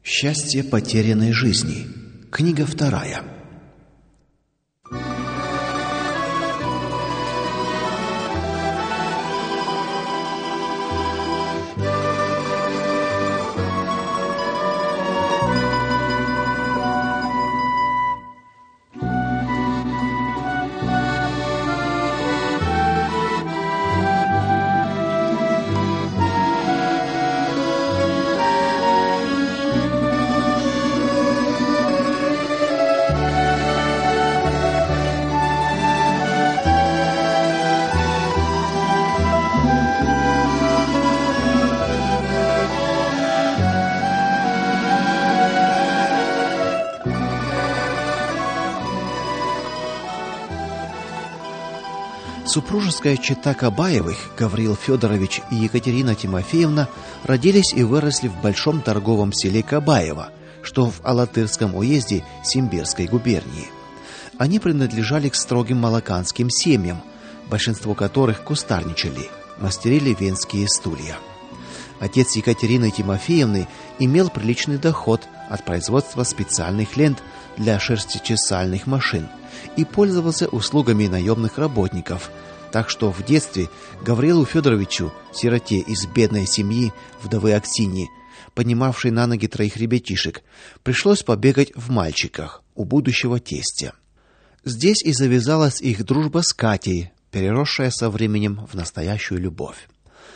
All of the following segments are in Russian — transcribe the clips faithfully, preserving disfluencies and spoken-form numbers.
Счастье потерянной жизни. Книга вторая. Супружеская чета Кабаевых, Гавриил Федорович и Екатерина Тимофеевна, родились и выросли в большом торговом селе Кабаево, что в Алатырском уезде Симбирской губернии. Они принадлежали к строгим молоканским семьям, большинство которых кустарничали, мастерили венские стулья. Отец Екатерины Тимофеевны имел приличный доход от производства специальных лент для шерсточесальных машин и пользовался услугами наемных работников. Так что в детстве Гаврилу Федоровичу, сироте из бедной семьи вдовы Аксиньи, поднимавшей на ноги троих ребятишек, пришлось побегать в мальчиках у будущего тестя. Здесь и завязалась их дружба с Катей, переросшая со временем в настоящую любовь.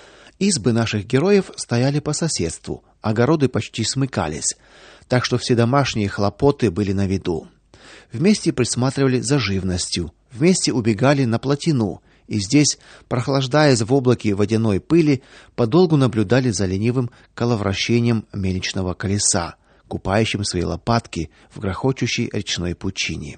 Избы наших героев стояли по соседству, огороды почти смыкались, так что все домашние хлопоты были на виду. Вместе присматривали за живностью, вместе убегали на плотину, и здесь, прохлаждаясь в облаке водяной пыли, подолгу наблюдали за ленивым коловращением мельничного колеса, купающим свои лопатки в грохочущей речной пучине.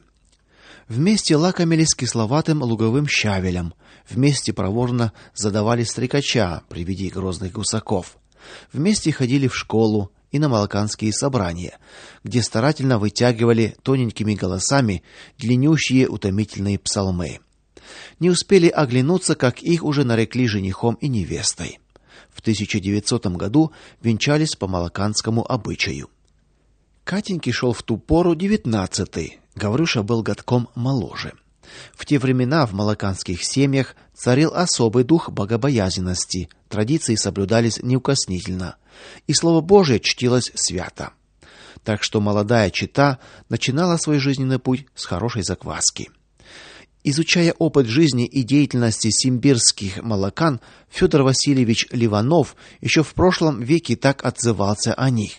Вместе лакомились кисловатым луговым щавелем, вместе проворно задавали стрекача при виде грозных гусаков. Вместе ходили в школу и на молоканские собрания, где старательно вытягивали тоненькими голосами длиннющие утомительные псалмы. Не успели оглянуться, как их уже нарекли женихом и невестой. В тысяча девятисотом году венчались по молоканскому обычаю. Катеньке шел в ту пору девятнадцатый, Гаврюша был годком моложе. В те времена в молоканских семьях царил особый дух богобоязненности, традиции соблюдались неукоснительно, и слово Божие чтилось свято. Так что молодая чета начинала свой жизненный путь с хорошей закваски. Изучая опыт жизни и деятельности симбирских молокан, Федор Васильевич Ливанов еще в прошлом веке так отзывался о них.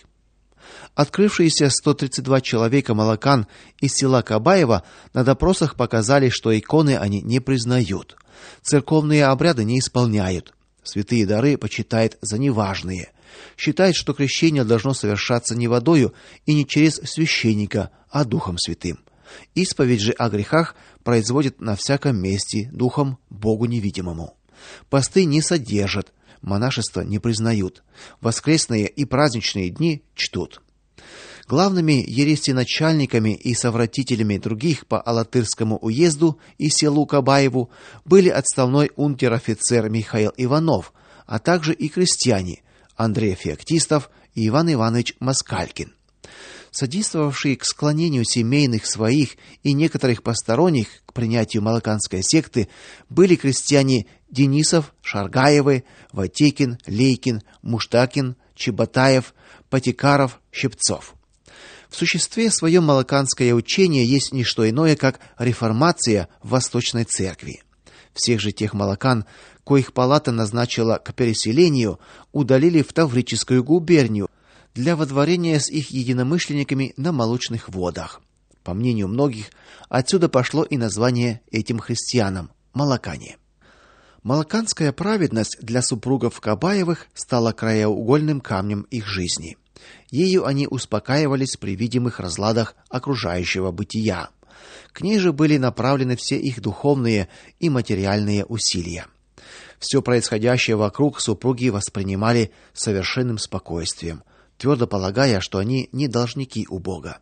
Открывшиеся сто тридцать два человека молокан из села Кабаево на допросах показали, что иконы они не признают, церковные обряды не исполняют, святые дары почитают за неважные, считают, что крещение должно совершаться не водою и не через священника, а Духом Святым. Исповедь же о грехах производят на всяком месте Духом Богу невидимому. Посты не содержат, монашество не признают, воскресные и праздничные дни чтут. Главными ересеначальниками и совратителями других по Алатырскому уезду и селу Кабаеву были отставной унтер-офицер Михаил Иванов, а также и крестьяне Андрей Феоктистов и Иван Иванович Москалькин. Содействовавшие к склонению семейных своих и некоторых посторонних к принятию молоканской секты были крестьяне Денисов, Шаргаевы, Ватекин, Лейкин, Муштакин, Чеботаев, Потекаров, Щипцов. В существе своем молоканское учение есть не что иное, как реформация в Восточной церкви. Всех же тех молокан, коих палата назначила к переселению, удалили в Таврическую губернию для водворения с их единомышленниками на молочных водах. По мнению многих, отсюда пошло и название этим христианам молокане. Молоканская праведность для супругов Кабаевых стала краеугольным камнем их жизни. Ею они успокаивались при видимых разладах окружающего бытия. К ней же были направлены все их духовные и материальные усилия. Все происходящее вокруг супруги воспринимали с совершенным спокойствием, твердо полагая, что они не должники у Бога.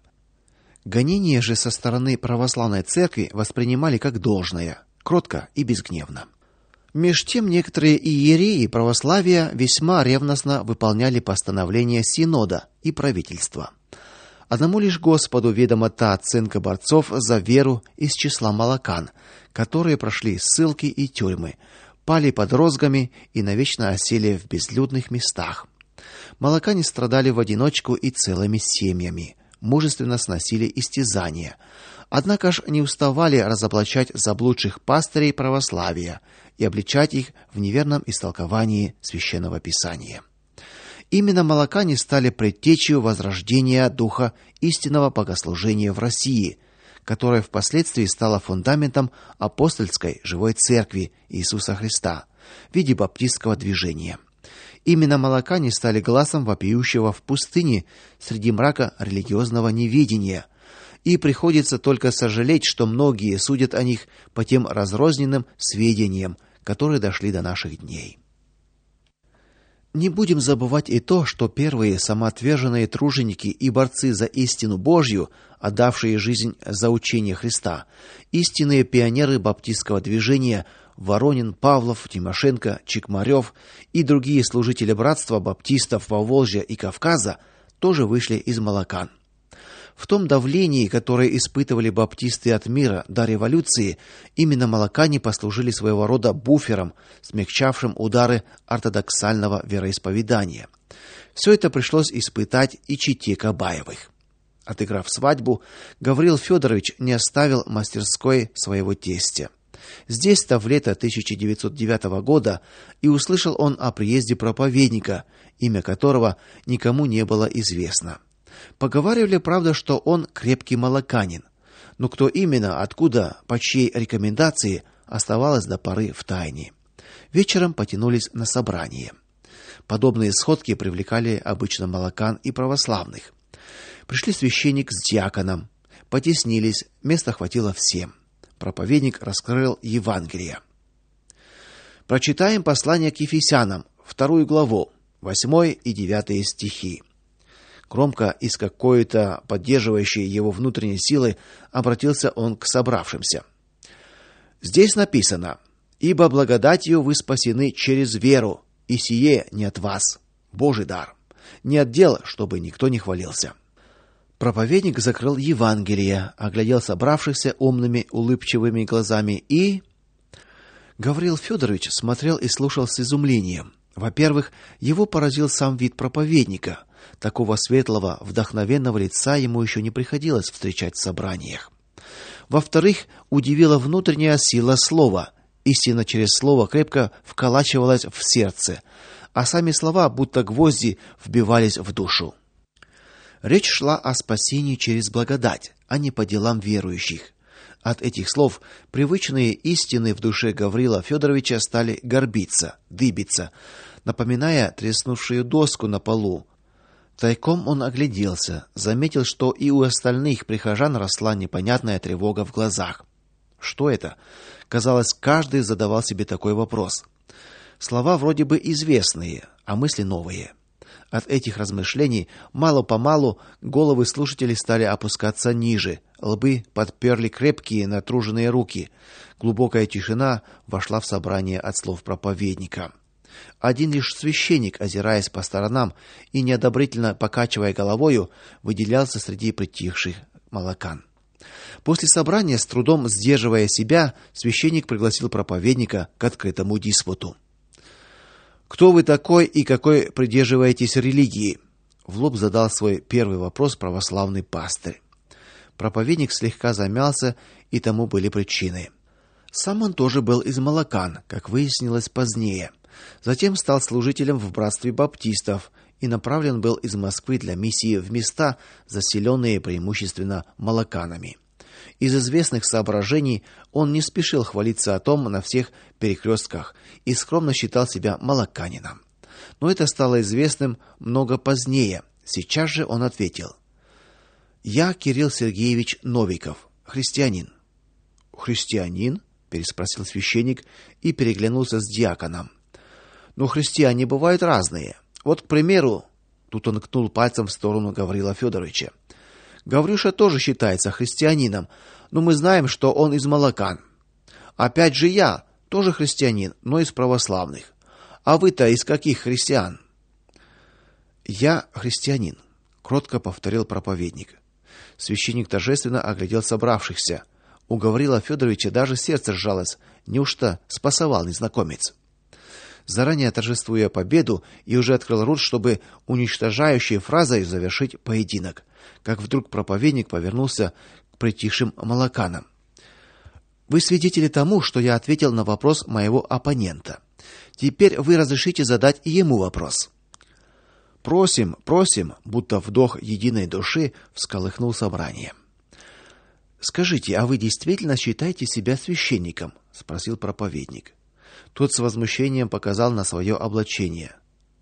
Гонения же со стороны православной церкви воспринимали как должное, кротко и безгневно. Меж тем некоторые иереи православия весьма ревностно выполняли постановления синода и правительства. Одному лишь Господу ведома та оценка борцов за веру из числа молокан, которые прошли ссылки и тюрьмы, пали под розгами и навечно осели в безлюдных местах. Молокане страдали в одиночку и целыми семьями, мужественно сносили истязания. Однако ж не уставали разоблачать заблудших пастырей православия и обличать их в неверном истолковании священного писания. Именно молокане стали предтечью возрождения духа истинного богослужения в России, которое впоследствии стало фундаментом апостольской живой церкви Иисуса Христа в виде баптистского движения. Именно молокане стали гласом вопиющего в пустыне среди мрака религиозного неведения. И приходится только сожалеть, что многие судят о них по тем разрозненным сведениям, которые дошли до наших дней. Не будем забывать и то, что первые самоотверженные труженики и борцы за истину Божью, отдавшие жизнь за учение Христа, истинные пионеры баптистского движения Воронин, Павлов, Тимошенко, Чикмарев и другие служители братства баптистов Поволжья и Кавказа, тоже вышли из молокан. В том давлении, которое испытывали баптисты от мира до революции, именно молокане послужили своего рода буфером, смягчавшим удары ортодоксального вероисповедания. Все это пришлось испытать и чете Кабаевых. Отыграв свадьбу, Гавриил Федорович не оставил мастерской своего тестя. Здесь-то в лето тысяча девятьсот девятого года и услышал он о приезде проповедника, имя которого никому не было известно. Поговаривали, правда, что он крепкий молоканин, но кто именно, откуда, по чьей рекомендации, оставалось до поры в тайне. Вечером потянулись на собрание. Подобные сходки привлекали обычно молокан и православных. Пришли священник с диаконом, потеснились, места хватило всем. Проповедник раскрыл Евангелие. Прочитаем послание к Ефесянам, вторую главу, восьмой и девятый стихи. Громко и с какой-то поддерживающей его внутренней силой обратился он к собравшимся. Здесь написано: «Ибо благодатью вы спасены через веру, и сие не от вас, Божий дар, не от дела, чтобы никто не хвалился». Проповедник закрыл Евангелие, оглядел собравшихся умными, улыбчивыми глазами и... Гавриил Федорович смотрел и слушал с изумлением. Во-первых, его поразил сам вид проповедника. Такого светлого, вдохновенного лица ему еще не приходилось встречать в собраниях. Во-вторых, удивила внутренняя сила слова. Истина через слово крепко вколачивалась в сердце, а сами слова, будто гвозди, вбивались в душу. Речь шла о спасении через благодать, а не по делам верующих. От этих слов привычные истины в душе Гавриила Федоровича стали горбиться, дыбиться, напоминая треснувшую доску на полу. Тайком он огляделся, заметил, что и у остальных прихожан росла непонятная тревога в глазах. Что это? Казалось, каждый задавал себе такой вопрос. Слова вроде бы известные, а мысли новые. От этих размышлений мало-помалу головы слушателей стали опускаться ниже, лбы подперли крепкие натруженные руки. Глубокая тишина вошла в собрание от слов проповедника. Один лишь священник, озираясь по сторонам и неодобрительно покачивая головою, выделялся среди притихших молокан. После собрания, с трудом сдерживая себя, священник пригласил проповедника к открытому диспуту. «Кто вы такой и какой придерживаетесь религии?» В лоб задал свой первый вопрос православный пастырь. Проповедник слегка замялся, и тому были причины. Сам он тоже был из молокан, как выяснилось позднее. Затем стал служителем в братстве баптистов и направлен был из Москвы для миссии в места, заселенные преимущественно молоканами. Из известных соображений он не спешил хвалиться о том на всех перекрестках и скромно считал себя молоканином. Но это стало известным много позднее. Сейчас же он ответил: «Я Кирилл Сергеевич Новиков, христианин». «Христианин?» – переспросил священник и переглянулся с диаконом. «Но христиане бывают разные. Вот, к примеру...» Тут он ткнул пальцем в сторону Гавриила Федоровича. «Гаврюша тоже считается христианином, но мы знаем, что он из молокан. Опять же я, тоже христианин, но из православных. А вы-то из каких христиан? Я христианин, кротко повторил проповедник. Священник торжественно оглядел собравшихся. У Гаврила Федоровича даже сердце сжалось. Неужто спасовал незнакомец? Заранее торжествуя победу, и уже открыл рот, чтобы уничтожающей фразой завершить поединок, как вдруг проповедник повернулся к притихшим молоканам. Вы свидетели тому, что я ответил на вопрос моего оппонента. Теперь вы разрешите задать и ему вопрос. Просим, просим, будто вдох единой души всколыхнул собрание. Скажите, а вы действительно считаете себя священником? Спросил проповедник. Тот с возмущением показал на свое облачение.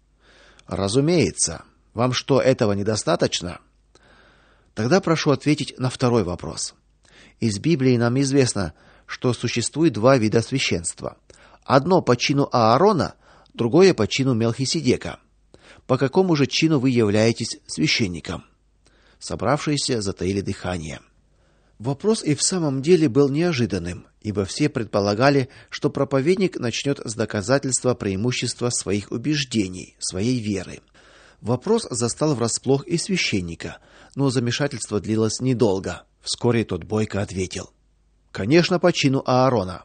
Разумеется. Вам что, этого недостаточно? Тогда прошу ответить на второй вопрос. Из Библии нам известно, что существует два вида священства. Одно по чину Аарона, другое по чину Мелхиседека. По какому же чину вы являетесь священником? Собравшиеся затаили дыхание. Вопрос и в самом деле был неожиданным, ибо все предполагали, что проповедник начнет с доказательства преимущества своих убеждений, своей веры. Вопрос застал врасплох и священника, но замешательство длилось недолго. Вскоре тот бойко ответил: "Конечно, по чину Аарона".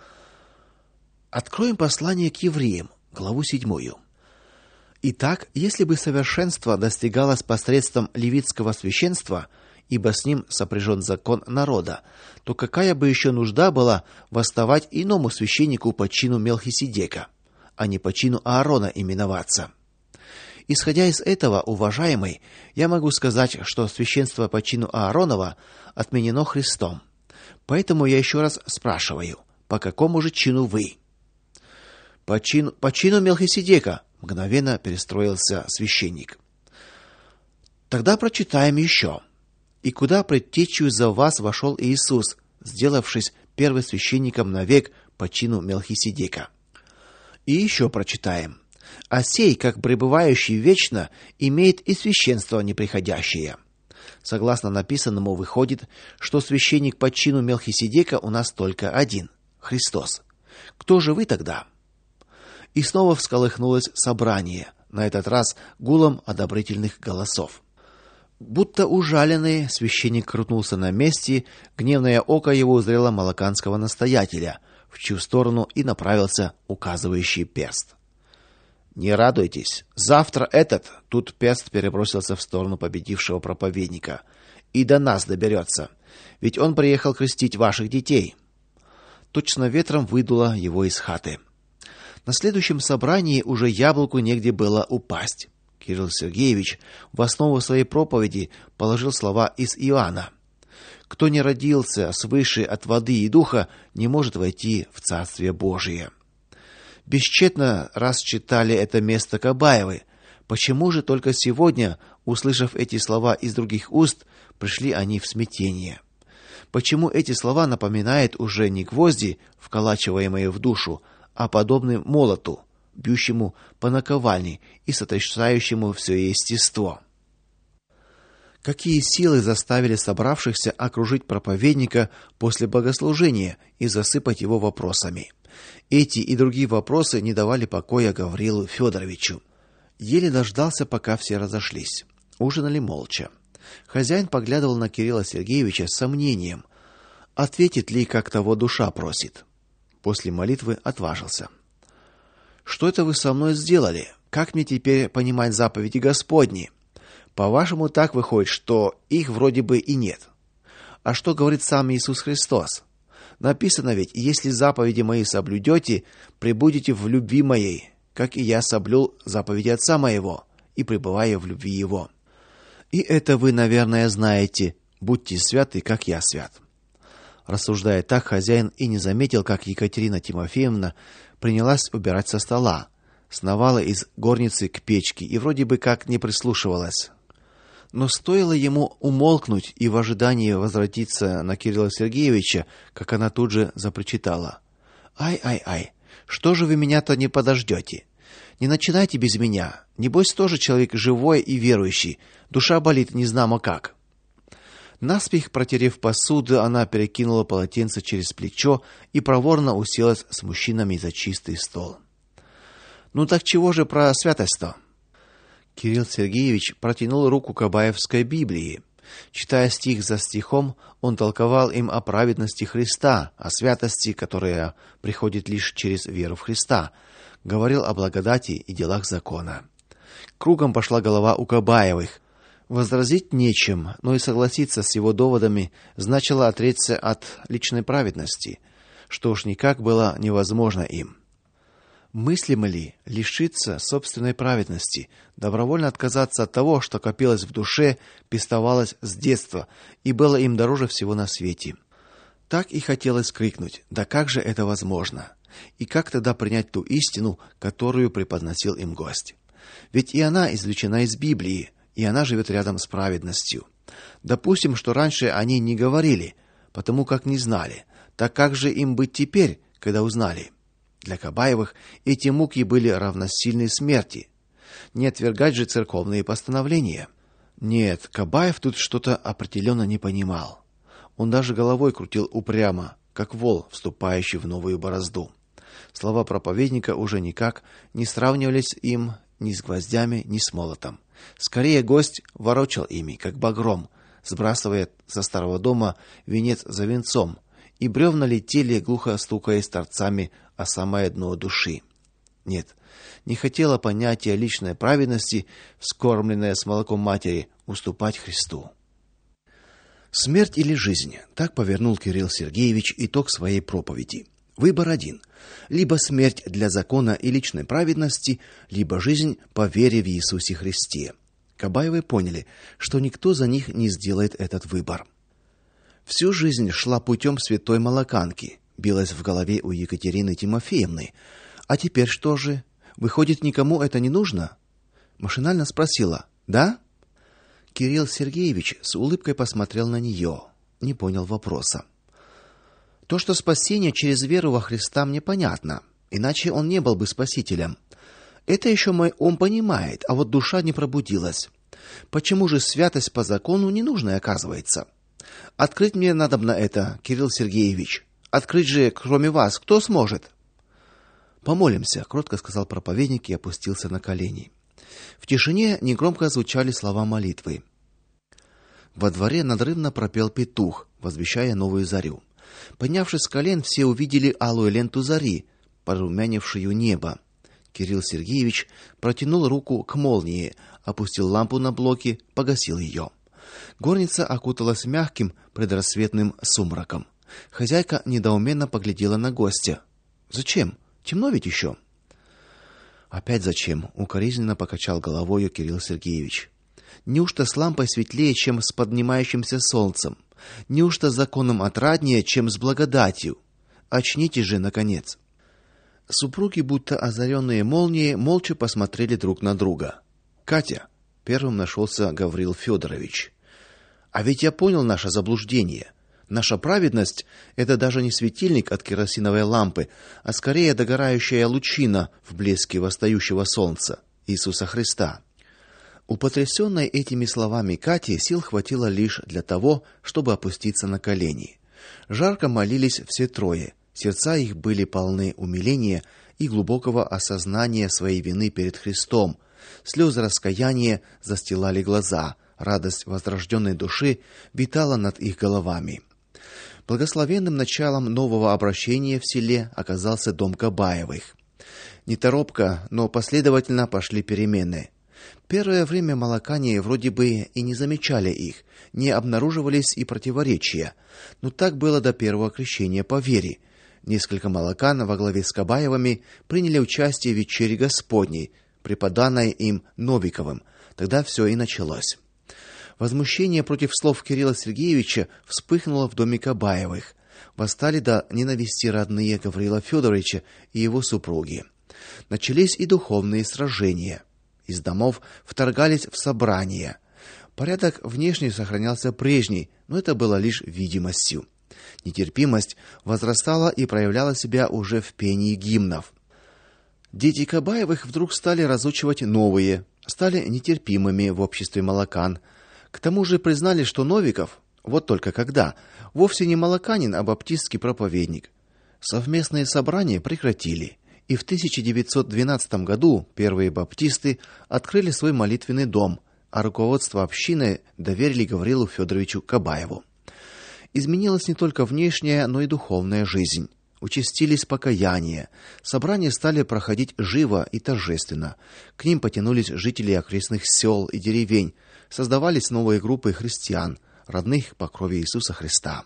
Откроем послание к евреям, главу седьмую. Итак, если бы совершенство достигалось посредством левитского священства, ибо с ним сопряжен закон народа, то какая бы еще нужда была восставать иному священнику по чину Мелхиседека, а не по чину Аарона именоваться? Исходя из этого, уважаемый, я могу сказать, что священство по чину Ааронова отменено Христом. Поэтому я еще раз спрашиваю: по какому же чину вы? По чину, по чину Мелхиседека, мгновенно перестроился священник. Тогда прочитаем еще. И куда предтечью за вас вошел Иисус, сделавшись первосвященником навек по чину Мелхиседека. И еще прочитаем. А сей, как пребывающий вечно, имеет и священство неприходящее. Согласно написанному, выходит, что священник по чину Мелхиседека у нас только один — Христос. Кто же вы тогда? И снова всколыхнулось собрание, на этот раз гулом одобрительных голосов. Будто ужаленный, священник крутнулся на месте, гневное око его узрело молоканского настоятеля, в чью сторону и направился указывающий перст. Не радуйтесь, завтра этот, тут перст перебросился в сторону победившего проповедника, и до нас доберется, ведь он приехал крестить ваших детей. Точно ветром выдуло его из хаты. На следующем собрании уже яблоку негде было упасть. Кирилл Сергеевич в основу своей проповеди положил слова из Иоанна: "Кто не родился свыше от воды и духа, не может войти в Царствие Божие". Бесчетно раз читали это место Кабаевы. Почему же только сегодня, услышав эти слова из других уст, пришли они в смятение? Почему эти слова напоминают уже не гвозди, вколачиваемые в душу, а подобны молоту, бьющему по наковальне и сотрясающему все естество? Какие силы заставили собравшихся окружить проповедника после богослужения и засыпать его вопросами? Эти и другие вопросы не давали покоя Гаврилу Федоровичу. Еле дождался, пока все разошлись. Ужинали молча. Хозяин поглядывал на Кирилла Сергеевича с сомнением, ответит ли, как того душа просит. После молитвы отважился: "Что это вы со мной сделали? Как мне теперь понимать заповеди Господни? По-вашему, так выходит, что их вроде бы и нет. А что говорит сам Иисус Христос? Написано ведь: если заповеди мои соблюдете, пребудете в любви моей, как и я соблюл заповеди Отца моего и пребываю в любви его. И это вы, наверное, знаете: будьте святы, как я свят". Рассуждая так, хозяин и не заметил, как Екатерина Тимофеевна принялась убирать со стола, сновала из горницы к печке и вроде бы как не прислушивалась. Но стоило ему умолкнуть и в ожидании возвратиться на Кирилла Сергеевича, как она тут же запричитала: "Ай-ай-ай, что же вы меня-то не подождете? Не начинайте без меня. Небось тоже человек живой и верующий, душа болит незнамо как". Наспех протерев посуду, она перекинула полотенце через плечо и проворно уселась с мужчинами за чистый стол. Ну так чего же про святость-то? Кирилл Сергеевич протянул руку к Абаевской Библии. Читая стих за стихом, он толковал им о праведности Христа, о святости, которая приходит лишь через веру в Христа, говорил о благодати и делах закона. Кругом пошла голова у Кабаевых. Возразить нечем, но и согласиться с его доводами значило отречься от личной праведности, что уж никак было невозможно им. Мыслимо ли лишиться собственной праведности, добровольно отказаться от того, что копилось в душе, пестовалось с детства и было им дороже всего на свете? Так и хотелось крикнуть: да как же это возможно? И как тогда принять ту истину, которую преподносил им гость? Ведь и она извлечена из Библии, и она живет рядом с праведностью. Допустим, что раньше они не говорили, потому как не знали. Так как же им быть теперь, когда узнали? Для Кабаевых эти муки были равносильны смерти. Не отвергать же церковные постановления. Нет, Кабаев тут что-то определенно не понимал. Он даже головой крутил упрямо, как вол, вступающий в новую борозду. Слова проповедника уже никак не сравнивались им ни с гвоздями, ни с молотом. Скорее гость ворочал ими, как багром, сбрасывая со старого дома венец за венцом, и бревна летели, глухо стукаясь торцами о самое дно души. Нет, не хотела понятие личной праведности, вскормленное с молоком матери, уступать Христу. Смерть или жизнь? Так повернул Кирилл Сергеевич итог своей проповеди. Выбор один: либо смерть для закона и личной праведности, либо жизнь по вере в Иисусе Христе. Кабаевы поняли, что никто за них не сделает этот выбор. Всю жизнь шла путем святой молоканки, билась в голове у Екатерины Тимофеевны. А теперь что же? Выходит, никому это не нужно? Машинально спросила: "Да?" Кирилл Сергеевич с улыбкой посмотрел на нее, не понял вопроса. То, что спасение через веру во Христа, мне понятно, иначе он не был бы спасителем. Это еще мой ум понимает, а вот душа не пробудилась. Почему же святость по закону ненужная оказывается? Открыть мне надобно это, Кирилл Сергеевич. Открыть же, кроме вас, кто сможет? Помолимся, кротко сказал проповедник и опустился на колени. В тишине негромко звучали слова молитвы. Во дворе надрывно пропел петух, возвещая новую зарю. Поднявшись с колен, все увидели алую ленту зари, порумянившую небо. Кирилл Сергеевич протянул руку к молнии, опустил лампу на блоки, погасил ее. Горница окуталась мягким предрассветным сумраком. Хозяйка недоуменно поглядела на гостя. Зачем? Темно ведь еще. Опять зачем? Укоризненно покачал головой Кирилл Сергеевич. Неужто с лампой светлее, чем с поднимающимся солнцем? Неужто с законом отраднее, чем с благодатью? Очнитесь же наконец. Супруги, будто озаренные молнией, молча посмотрели друг на друга. Катя, первым нашелся Гаврил Федорович. А ведь я понял наше заблуждение. Наша праведность это даже не светильник от керосиновой лампы, а скорее догорающая лучина в блеске восстающего солнца, Иисуса Христа. У потрясенной этими словами Кати сил хватило лишь для того, чтобы опуститься на колени. Жарко молились все трое. Сердца их были полны умиления и глубокого осознания своей вины перед Христом. Слезы раскаяния застилали глаза, радость возрожденной души витала над их головами. Благословенным началом нового обращения в селе оказался дом Кабаевых. Неторопко, но последовательно пошли перемены. Первое время молокане вроде бы и не замечали их, не обнаруживались и противоречия. Но так было до первого крещения по вере. Несколько молокан во главе с Кабаевыми приняли участие в вечере Господней, преподанной им Новиковым. Тогда все и началось. Возмущение против слов Кирилла Сергеевича вспыхнуло в доме Кабаевых. Восстали до ненависти родные Гаврила Федоровича и его супруги. Начались и духовные сражения. Из домов вторгались в собрания. Порядок внешне сохранялся прежний, но это было лишь видимостью. Нетерпимость возрастала и проявляла себя уже в пении гимнов. Дети Кабаевых вдруг стали разучивать новые, стали нетерпимыми в обществе молокан. К тому же признали, что Новиков, Вот только когда? Вовсе не молоканин, а баптистский проповедник. Совместные собрания прекратили, и в тысяча девятьсот двенадцатом году первые баптисты открыли свой молитвенный дом, а руководство общины доверили Гаврилу Федоровичу Кабаеву. Изменилась не только внешняя, но и духовная жизнь. Участились покаяния. Собрания стали проходить живо и торжественно. К ним потянулись жители окрестных сел и деревень. Создавались новые группы христиан, родных по крови Иисуса Христа.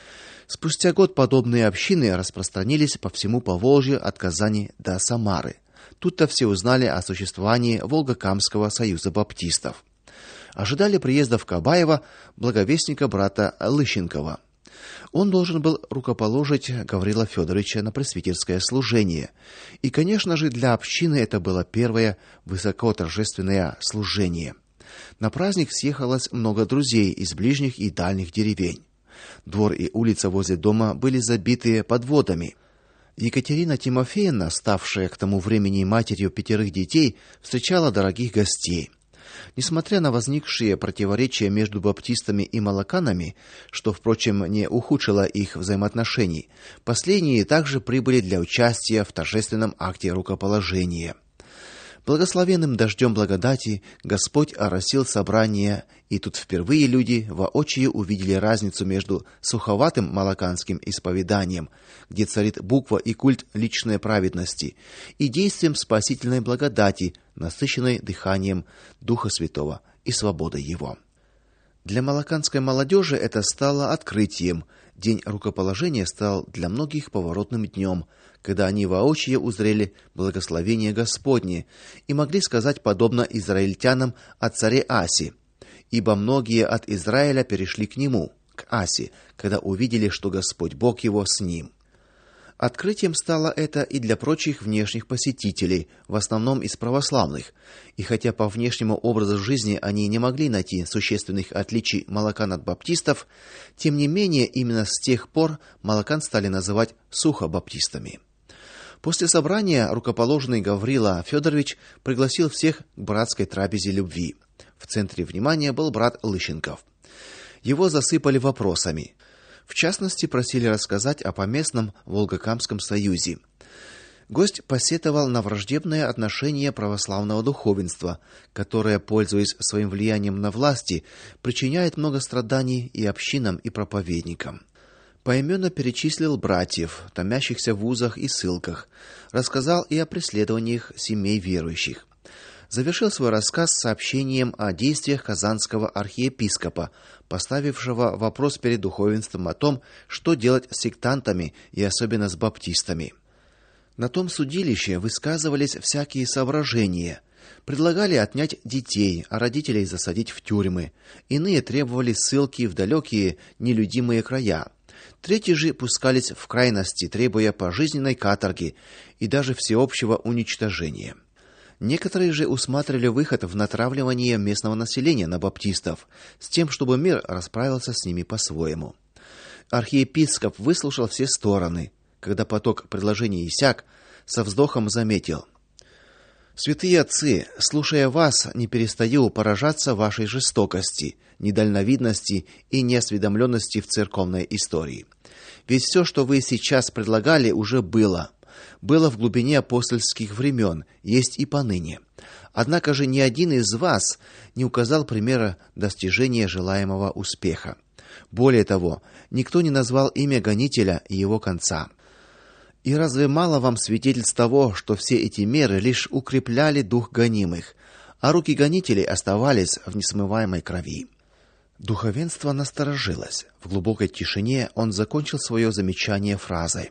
Спустя год подобные общины распространились по всему Поволжью от Казани до Самары. Тут-то все узнали о существовании Волгокамского союза баптистов. Ожидали приезда в Кабаево благовестника брата Лыщенкова. Он должен был рукоположить Гаврила Федоровича на пресвитерское служение. И, конечно же, для общины это было первое высокоторжественное служение. На праздник съехалось много друзей из ближних и дальних деревень. Двор и улица возле дома были забиты подводами. Екатерина Тимофеевна, ставшая к тому времени матерью пятерых детей, встречала дорогих гостей. Несмотря на возникшие противоречия между баптистами и молоканами, что, впрочем, не ухудшило их взаимоотношений, последние также прибыли для участия в торжественном акте рукоположения. Благословенным дождем благодати Господь оросил собрание, и тут впервые люди воочию увидели разницу между суховатым молоканским исповеданием, где царит буква и культ личной праведности, и действием спасительной благодати, насыщенной дыханием Духа Святого и свободой его. Для молоканской молодежи это стало открытием. День рукоположения стал для многих поворотным днем, когда они воочию узрели благословение Господне и могли сказать подобно израильтянам о царе Асе: ибо многие от Израиля перешли к нему, к Асе, когда увидели, что Господь Бог его с ним. Открытием стало это и для прочих внешних посетителей, в основном из православных. И хотя по внешнему образу жизни они не могли найти существенных отличий молокан от баптистов, тем не менее именно с тех пор молокан стали называть сухобаптистами. После собрания рукоположенный Гаврила Федорович пригласил всех к братской трапезе любви. В центре внимания был брат Лыщенков. Его засыпали вопросами. В частности, просили рассказать о поместном Волгокамском союзе. Гость посетовал на враждебное отношение православного духовенства, которое, пользуясь своим влиянием на власти, причиняет много страданий и общинам, и проповедникам. Поименно перечислил братьев, томящихся в вузах и ссылках, рассказал и о преследованиях семей верующих. Завершил свой рассказ сообщением о действиях казанского архиепископа, поставившего вопрос перед духовенством о том, что делать с сектантами и особенно с баптистами. На том судилище высказывались всякие соображения. Предлагали отнять детей, а родителей засадить в тюрьмы. Иные требовали ссылки в далекие нелюдимые края. Третьи же пускались в крайности, требуя пожизненной каторги и даже всеобщего уничтожения. Некоторые же усматривали выход в натравливание местного населения на баптистов, с тем, чтобы мир расправился с ними по-своему. Архиепископ выслушал все стороны. Когда поток предложений иссяк, со вздохом заметил: «Святые отцы, слушая вас, не перестаю поражаться вашей жестокости, недальновидности и неосведомленности в церковной истории. Ведь все, что вы сейчас предлагали, уже было. Было в глубине апостольских времен, есть и поныне. Однако же ни один из вас не указал примера достижения желаемого успеха. Более того, никто не назвал имя гонителя и его конца. И разве мало вам свидетельств того, что все эти меры лишь укрепляли дух гонимых, а руки гонителей оставались в несмываемой крови?» Духовенство насторожилось. В глубокой тишине он закончил свое замечание фразой: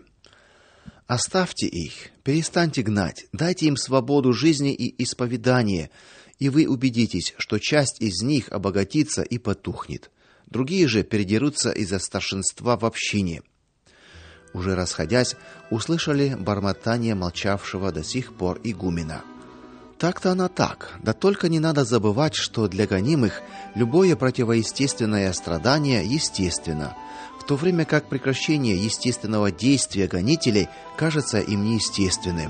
«Оставьте их, перестаньте гнать, дайте им свободу жизни и исповедания, и вы убедитесь, что часть из них обогатится и потухнет. Другие же передерутся из-за старшинства в общине». Уже расходясь, услышали бормотание молчавшего до сих пор игумена. Так-то оно так, да только не надо забывать, что для гонимых любое противоестественное страдание естественно, в то время как прекращение естественного действия гонителей кажется им неестественным.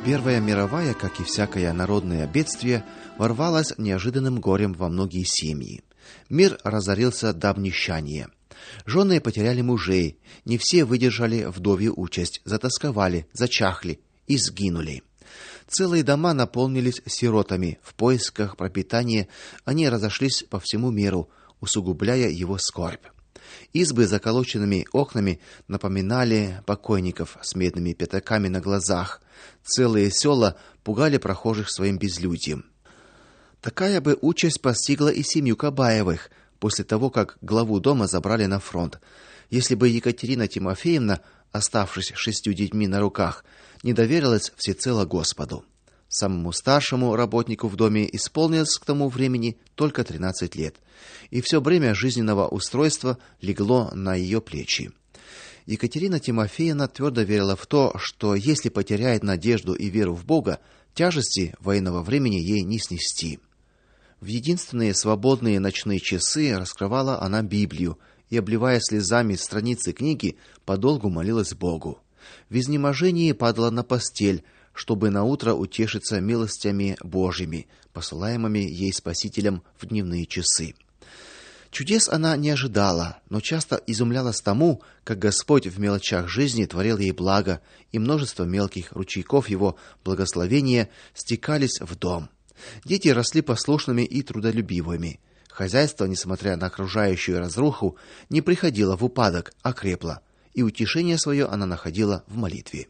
Первая мировая, как и всякое народное бедствие, ворвалась неожиданным горем во многие семьи. Мир разорился до обнищания. Жены потеряли мужей, не все выдержали вдовью участь, затосковали, зачахли и сгинули. Целые дома наполнились сиротами. В поисках пропитания они разошлись по всему миру, усугубляя его скорбь. Избы с заколоченными окнами напоминали покойников с медными пятаками на глазах. Целые села пугали прохожих своим безлюдьем. Такая бы участь постигла и семью Кабаевых после того, как главу дома забрали на фронт. Если бы Екатерина Тимофеевна, оставшись шестью детьми на руках, не доверилась всецело Господу. Самому старшему работнику в доме исполнилось к тому времени только тринадцать лет, и все бремя жизненного устройства легло на ее плечи. Екатерина Тимофеевна твердо верила в то, что если потеряет надежду и веру в Бога, тяжести военного времени ей не снести. В единственные свободные ночные часы раскрывала она Библию и, обливая слезами страницы книги, подолгу молилась Богу. В изнеможении падала на постель, чтобы наутро утешиться милостями Божьими, посылаемыми ей Спасителем в дневные часы. Чудес она не ожидала, но часто изумлялась тому, как Господь в мелочах жизни творил ей благо, и множество мелких ручейков его благословения стекались в дом. Дети росли послушными и трудолюбивыми. Хозяйство, несмотря на окружающую разруху, не приходило в упадок, а крепло, и утешение свое она находила в молитве.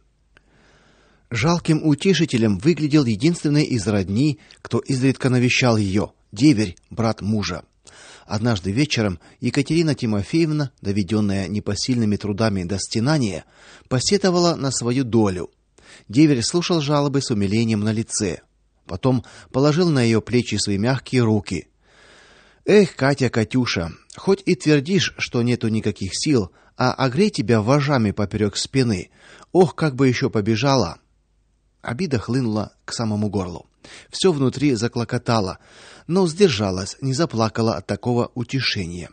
Жалким утешителем выглядел единственный из родни, кто изредка навещал ее, деверь, брат мужа. Однажды вечером Екатерина Тимофеевна, доведенная непосильными трудами до стенания, посетовала на свою долю. Деверь слушал жалобы с умилением на лице, потом положил на ее плечи свои мягкие руки. Эх, Катя, Катюша, хоть и твердишь, что нету никаких сил, а огрей тебя вожами поперек спины. Ох, как бы еще побежала. Обида хлынула к самому горлу. Все внутри заклокотало, но сдержалась, не заплакала от такого утешения.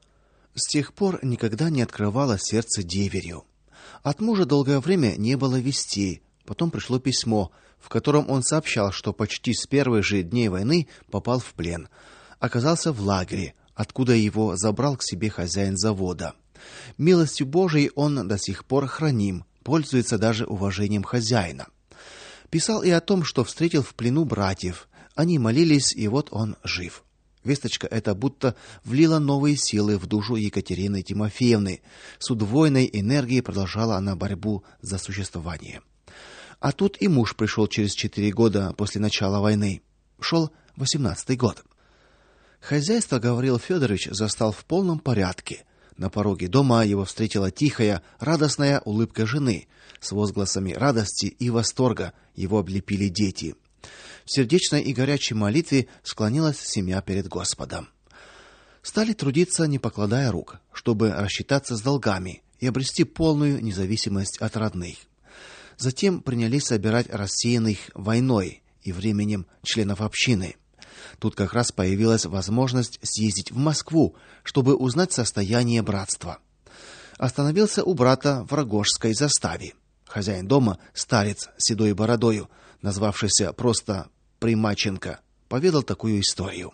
С тех пор никогда не открывала сердце деверю. От мужа долгое время не было вестей. Потом пришло письмо, в котором он сообщал, что почти с первых же дней войны попал в плен, оказался в лагере, откуда его забрал к себе хозяин завода. Милостью Божией он до сих пор храним, пользуется даже уважением хозяина. Писал и о том, что встретил в плену братьев. Они молились, и вот он жив. Весточка эта будто влила новые силы в душу Екатерины Тимофеевны. С удвоенной энергией продолжала она борьбу за существование. А тут и муж пришел через четыре года после начала войны. Шел восемнадцатый год. Хозяйство Гавриил Федорович застал в полном порядке. На пороге дома его встретила тихая, радостная улыбка жены. С возгласами радости и восторга его облепили дети. В сердечной и горячей молитве склонилась семья перед Господом. Стали трудиться, не покладая рук, чтобы рассчитаться с долгами и обрести полную независимость от родных. Затем принялись собирать рассеянных войной и временем членов общины. Тут как раз появилась возможность съездить в Москву, чтобы узнать состояние братства. Остановился у брата в Рогожской заставе. Хозяин дома, старец с седой бородою, назвавшийся просто Примаченко, поведал такую историю.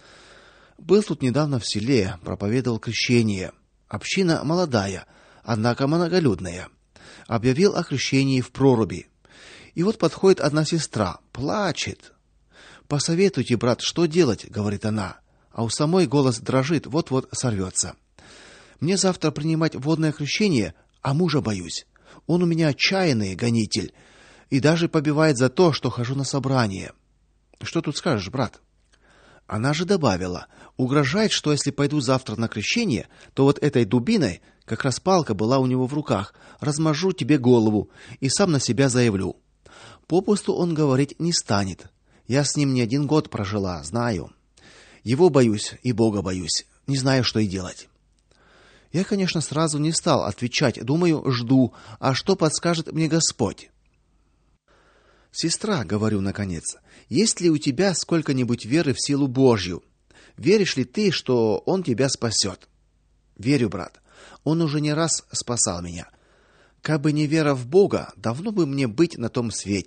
Был тут недавно в селе, проповедовал крещение. Община молодая, однако многолюдная. Объявил о крещении в проруби. И вот подходит одна сестра, плачет. Посоветуйте, брат, что делать, говорит она. А у самой голос дрожит, вот-вот сорвется. Мне завтра принимать водное крещение, а мужа боюсь. Он у меня отчаянный гонитель и даже побивает за то, что хожу на собрание. Что тут скажешь, брат? Она же добавила: угрожает, что если пойду завтра на крещение, то вот этой дубиной, как раз палка была у него в руках, размажу тебе голову и сам на себя заявлю. Попусту он говорить не станет. Я с ним не один год прожила, знаю. Его боюсь и Бога боюсь. Не знаю, что и делать. Я, конечно, сразу не стал отвечать, думаю, жду, а что подскажет мне Господь? Сестра, говорю наконец, есть ли у тебя сколько-нибудь веры в силу Божью? Веришь ли ты, что он тебя спасет? Верю, брат. Он уже не раз спасал меня. Кабы не вера в Бога, давно бы мне быть на том свете.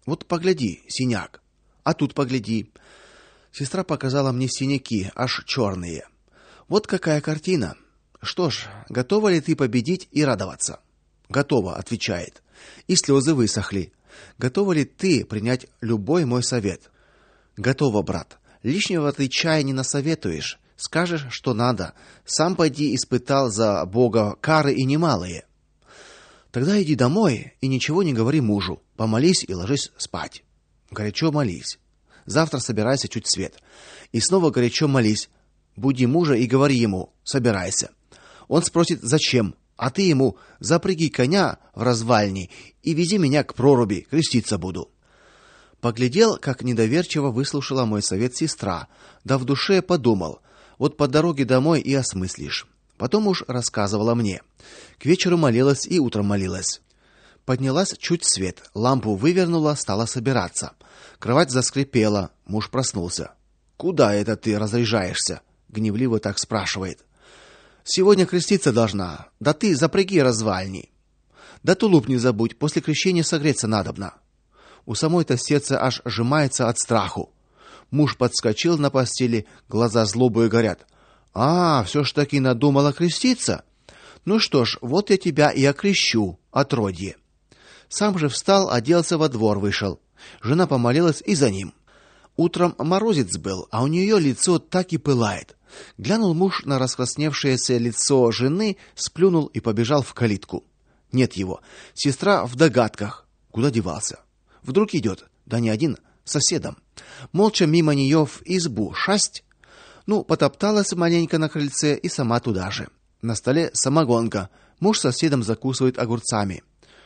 Вот погляди, синяк. А тут погляди. Сестра показала мне синяки, аж черные. Вот какая картина. Что ж, готова ли ты победить и радоваться? Готова, отвечает. И слезы высохли. Готова ли ты принять любой мой совет? Готова, брат. Лишнего ты чая не насоветуешь. Скажешь, что надо. Сам пойди испытал за Бога кары и немалые. Тогда иди домой и ничего не говори мужу. Помолись и ложись спать. Горячо молись. Завтра собирайся чуть свет. И снова горячо молись. Буди мужа и говори ему: собирайся. Он спросит: зачем? А ты ему: запряги коня в развальни и вези меня к проруби, креститься буду. Поглядел, как недоверчиво выслушала мой совет сестра, да в душе подумал: вот по дороге домой и осмыслишь. Потом уж рассказывала мне. К вечеру молилась и утром молилась. Поднялась чуть свет, лампу вывернула, стала собираться. Кровать заскрипела, муж проснулся. Куда это ты разряжаешься? Гневливо так спрашивает. Сегодня креститься должна. Да ты запряги развальни. Да тулуп не забудь, после крещения согреться надобно. У самой-то сердце аж сжимается от страху. Муж подскочил на постели, глаза злобою горят. А, все ж таки надумала креститься? Ну что ж, вот я тебя и окрещу, отродье. Сам же встал, оделся, во двор вышел. Жена помолилась и за ним. Утром морозец был, а у нее лицо так и пылает. Глянул муж на раскрасневшееся лицо жены, сплюнул и побежал в калитку. Нет его. Сестра в догадках. Куда девался? Вдруг идет, да не один, с соседом. Молча мимо нее в избу шасть. Ну, потопталась маленько на крыльце и сама туда же. На столе самогонка. Муж с соседом закусывает огурцами.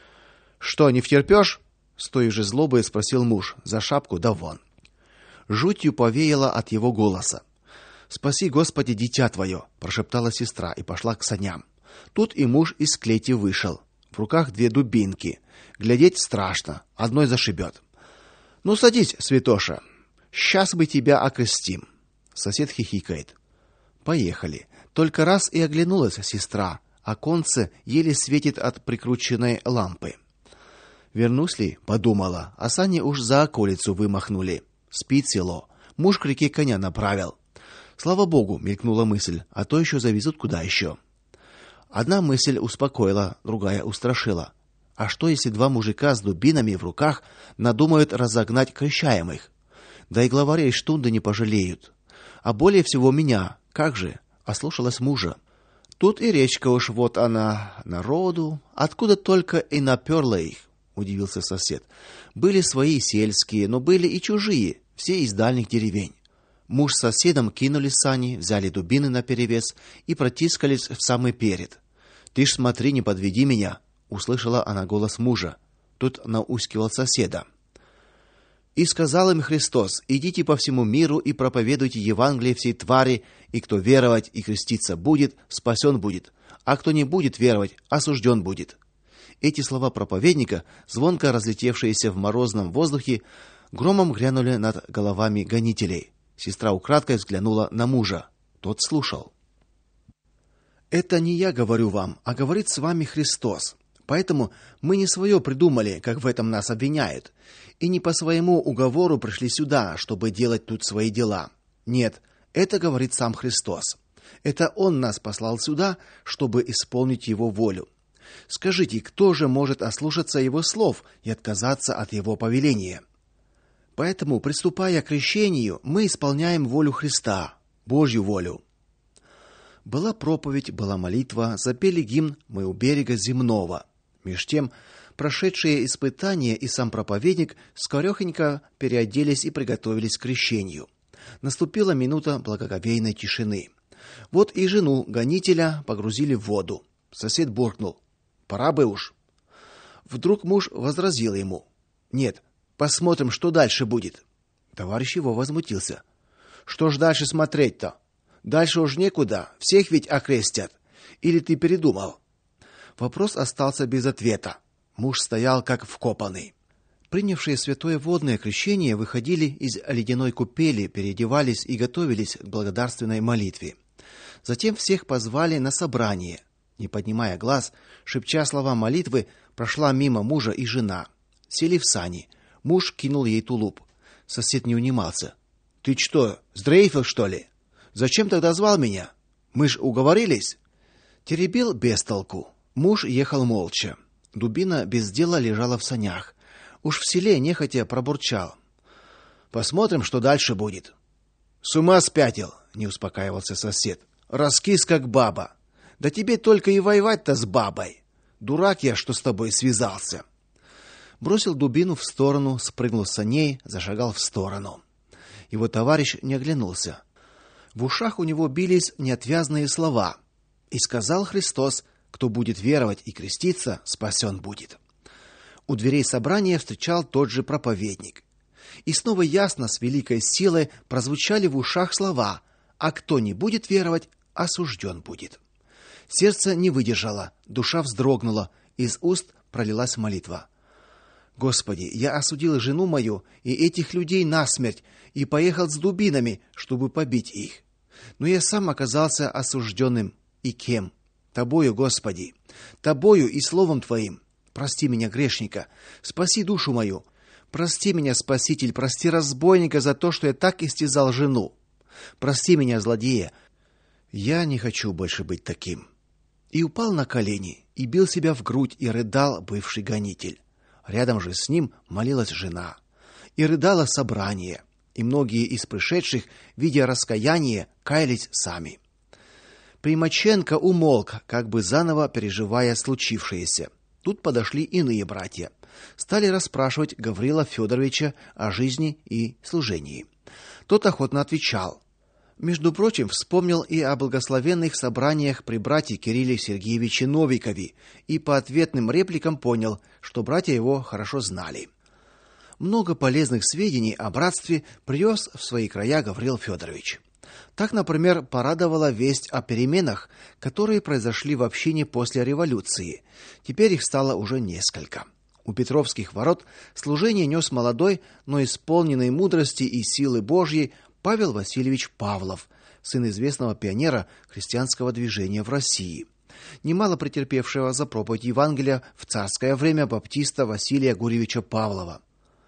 Что, не втерпёшь? С той же злобой спросил муж. За шапку да вон. Жутью повеяло от его голоса. Спаси, Господи, дитя твое, прошептала сестра и пошла к саням. Тут и муж из клети вышел. В руках две дубинки. Глядеть страшно, одной зашибет. Ну садись, святоша. Сейчас мы тебя окрестим. Сосед хихикает. Поехали. Только раз и оглянулась сестра. Оконце еле светит от прикрученной лампы. Вернусь ли, подумала, а сани уж за околицу вымахнули. Спит село. Муж к реке коня направил. Слава богу, мелькнула мысль, а то еще завезут куда еще. Одна мысль успокоила, другая устрашила. А что если два мужика с дубинами в руках надумают разогнать крещаемых? Да и главарей штунды не пожалеют. А более всего меня. Как же? Ослушалась мужа. Тут и речка уж вот она, народу, откуда только и наперла их, удивился сосед. Были свои сельские, но были и чужие, все из дальних деревень. Муж с соседом кинули сани, взяли дубины наперевес и протискались в самый перед. Ты ж смотри, не подведи меня, услышала она голос мужа. Тут наускивал соседа. И сказал им Христос: идите по всему миру и проповедуйте Евангелие всей твари, и кто веровать и креститься будет, спасен будет, а кто не будет веровать, осужден будет. Эти слова проповедника, звонко разлетевшиеся в морозном воздухе, громом грянули над головами гонителей. Сестра украдкой взглянула на мужа. Тот слушал. Это не я говорю вам, а говорит с вами Христос. Поэтому мы не свое придумали, как в этом нас обвиняют, и не по своему уговору пришли сюда, чтобы делать тут свои дела. Нет, это говорит сам Христос. Это он нас послал сюда, чтобы исполнить его волю. Скажите, кто же может ослушаться его слов и отказаться от его повеления? Поэтому, приступая к крещению, мы исполняем волю Христа, Божью волю. Была проповедь, была молитва, запели гимн «Мы у берега земного». Меж тем, прошедшие испытания и сам проповедник скорехонько переоделись и приготовились к крещению. Наступила минута благоговейной тишины. Вот и жену гонителя погрузили в воду. Сосед буркнул: "Пора бы уж". Вдруг муж возразил ему: "Нет, посмотрим, что дальше будет". Товарищ его возмутился: "Что ж дальше смотреть-то? Дальше уж некуда, всех ведь окрестят. Или ты передумал?" Вопрос остался без ответа. Муж стоял как вкопанный. Принявшие святое водное крещение выходили из ледяной купели, переодевались и готовились к благодарственной молитве. Затем всех позвали на собрание. Не поднимая глаз, шепча слова молитвы, прошла мимо мужа и жена. Сели в сани. Муж кинул ей тулуп. Сосед не унимался. Ты что, сдрейфил, что ли? Зачем тогда звал меня? Мы ж уговорились. Теребил без толку. Муж ехал молча. Дубина без дела лежала в санях. Уж в селе нехотя пробурчал: посмотрим, что дальше будет. С ума спятил, не успокаивался сосед. Раскис как баба. Да тебе только и воевать-то с бабой. Дурак я, что с тобой связался. Бросил дубину в сторону, спрыгнул с саней, зашагал в сторону. Его товарищ не оглянулся. В ушах у него бились неотвязные слова: и сказал Христос: кто будет веровать и креститься, спасен будет. У дверей собрания встречал тот же проповедник. И снова ясно, с великой силой прозвучали в ушах слова: а кто не будет веровать, осужден будет. Сердце не выдержало, душа вздрогнула, из уст пролилась молитва: Господи, я осудил жену мою и этих людей насмерть и поехал с дубинами, чтобы побить их. Но я сам оказался осужденным. И кем? Тобою, Господи, тобою и словом твоим. Прости меня, грешника, спаси душу мою. Прости меня, Спаситель, прости разбойника за то, что я так истязал жену. Прости меня, злодея. Я не хочу больше быть таким. И упал на колени, и бил себя в грудь, и рыдал бывший гонитель. Рядом же с ним молилась жена. И рыдало собрание, и многие из пришедших, видя раскаяние, каялись сами. Примаченко умолк, как бы заново переживая случившееся. Тут подошли иные братья. Стали расспрашивать Гаврила Федоровича о жизни и служении. Тот охотно отвечал. Между прочим, вспомнил и о благословенных собраниях при брате Кирилле Сергеевиче Новикове, и по ответным репликам понял, что братья его хорошо знали. Много полезных сведений о братстве привез в свои края Гаврил Федорович. Так, например, порадовала весть о переменах, которые произошли в общине после революции. Теперь их стало уже несколько. У Петровских ворот служение нес молодой, но исполненный мудрости и силы Божьей Павел Васильевич Павлов, сын известного пионера христианского движения в России, немало претерпевшего за проповедь Евангелия в царское время баптиста Василия Гурьевича Павлова.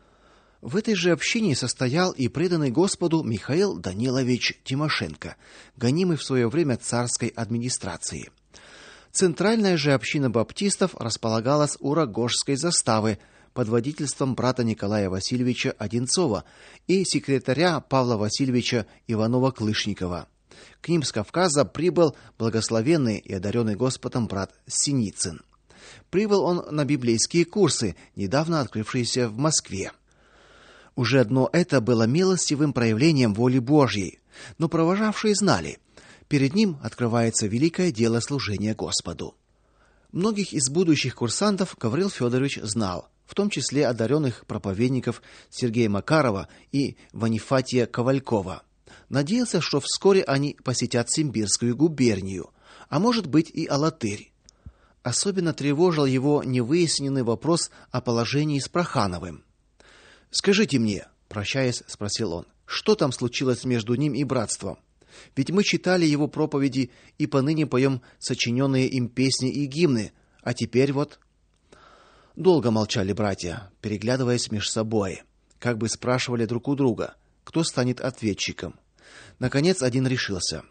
В этой же общине состоял и преданный Господу Михаил Данилович Тимошенко, гонимый в свое время царской администрацией. Центральная же община баптистов располагалась у Рогожской заставы под водительством брата Николая Васильевича Одинцова и секретаря Павла Васильевича Иванова-Клышникова. К ним с Кавказа прибыл благословенный и одаренный Господом брат Синицын. Прибыл он на библейские курсы, недавно открывшиеся в Москве. Уже одно это было милостивым проявлением воли Божьей, но провожавшие знали, перед ним открывается великое дело служения Господу. Многих из будущих курсантов Гаврил Федорович знал, в том числе одаренных проповедников Сергея Макарова и Ванифатия Ковалькова. Надеялся, что вскоре они посетят Симбирскую губернию, а может быть и Алатырь. Особенно тревожил его невыясненный вопрос о положении с Прохановым. «Скажите мне», — прощаясь, спросил он, — «что там случилось между ним и братством? Ведь мы читали его проповеди и поныне поем сочиненные им песни и гимны, а теперь вот...» Долго молчали братья, переглядываясь меж собой, как бы спрашивали друг у друга, кто станет ответчиком. Наконец один решился.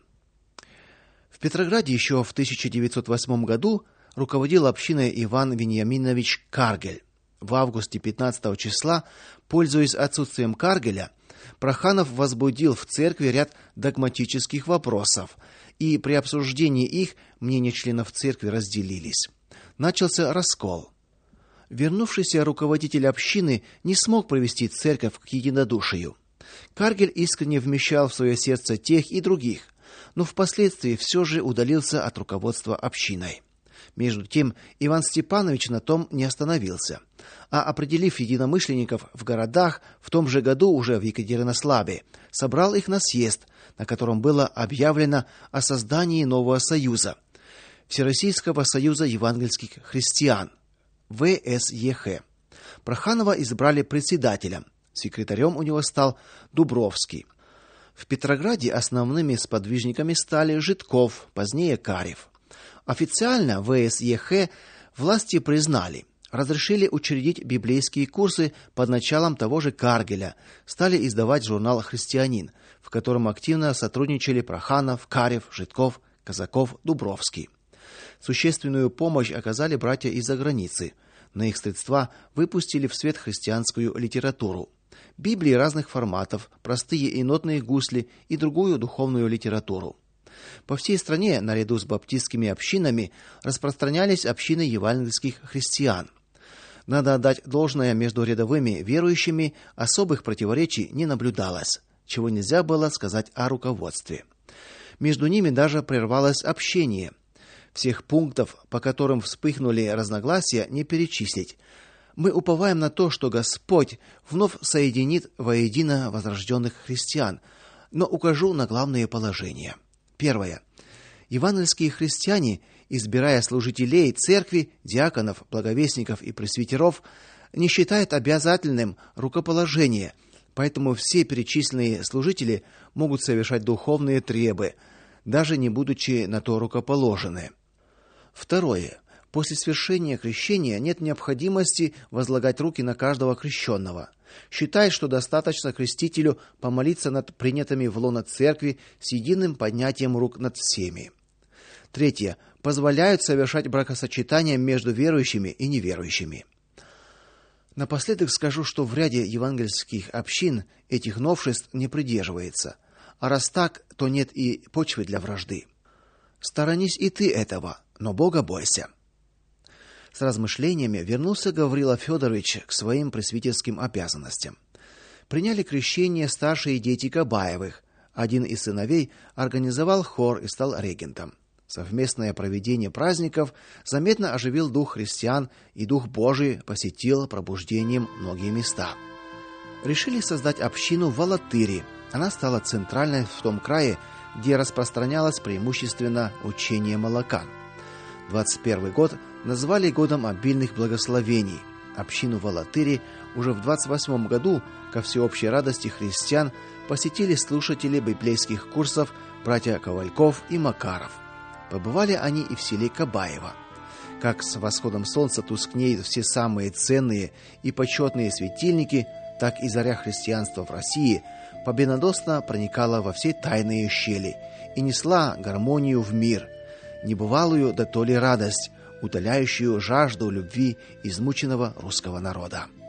В Петрограде еще в тысяча девятьсот восьмом году руководил общиной Иван Вениаминович Каргель. В августе пятнадцатого числа, пользуясь отсутствием Каргеля, Проханов возбудил в церкви ряд догматических вопросов, и при обсуждении их мнения членов церкви разделились. Начался раскол. Вернувшийся руководитель общины не смог привести церковь к единодушию. Каргель искренне вмещал в свое сердце тех и других, но впоследствии все же удалился от руководства общиной. Между тем Иван Степанович на том не остановился, а, определив единомышленников в городах, в том же году уже в Екатеринославе, собрал их на съезд, на котором было объявлено о создании нового союза – Всероссийского союза евангельских христиан – вэ эс е ха. Проханова избрали председателем, секретарем у него стал Дубровский. В Петрограде основными сподвижниками стали Житков, позднее Карев. Официально вэ эс е ха власти признали, разрешили учредить библейские курсы под началом того же Каргеля, стали издавать журнал «Христианин», в котором активно сотрудничали Проханов, Карев, Житков, Казаков, Дубровский. Существенную помощь оказали братья из-за границы. На их средства выпустили в свет христианскую литературу. Библии разных форматов, простые и нотные гусли и другую духовную литературу. По всей стране, наряду с баптистскими общинами, распространялись общины евангельских христиан. Надо отдать должное, между рядовыми верующими особых противоречий не наблюдалось, чего нельзя было сказать о руководстве. Между ними даже прервалось общение. Всех пунктов, по которым вспыхнули разногласия, не перечислить. Мы уповаем на то, что Господь вновь соединит воедино возрожденных христиан, но укажу на главные положения. Первое. Евангельские христиане, избирая служителей церкви, диаконов, благовестников и пресвитеров, не считают обязательным рукоположение, поэтому все перечисленные служители могут совершать духовные требы, даже не будучи на то рукоположены. Второе. После свершения крещения нет необходимости возлагать руки на каждого крещенного. Считает, что достаточно крестителю помолиться над принятыми в лоно церкви с единым поднятием рук над всеми. Третье. Позволяют совершать бракосочетания между верующими и неверующими. Напоследок скажу, что в ряде евангельских общин этих новшеств не придерживается. А раз так, то нет и почвы для вражды. Сторонись и ты этого, но Бога бойся. С размышлениями вернулся Гаврила Федорович к своим пресвитерским обязанностям. Приняли крещение старшие дети Кабаевых. Один из сыновей организовал хор и стал регентом. Совместное проведение праздников заметно оживил дух христиан, и дух Божий посетил пробуждением многие места. Решили создать общину в Алатыре. Она стала центральной в том крае, где распространялось преимущественно учение молока. двадцать первый год назвали годом обильных благословений. Общину в Алатыре уже в двадцать восьмом году, ко всеобщей радости христиан, посетили слушатели библейских курсов братья Ковальков и Макаров. Побывали они и в селе Кабаево. Как с восходом солнца тускнеют все самые ценные и почетные светильники, так и заря христианства в России победоносно проникала во все тайные щели и несла гармонию в мир, небывалую дотоле радость, утоляющую жажду любви измученного русского народа.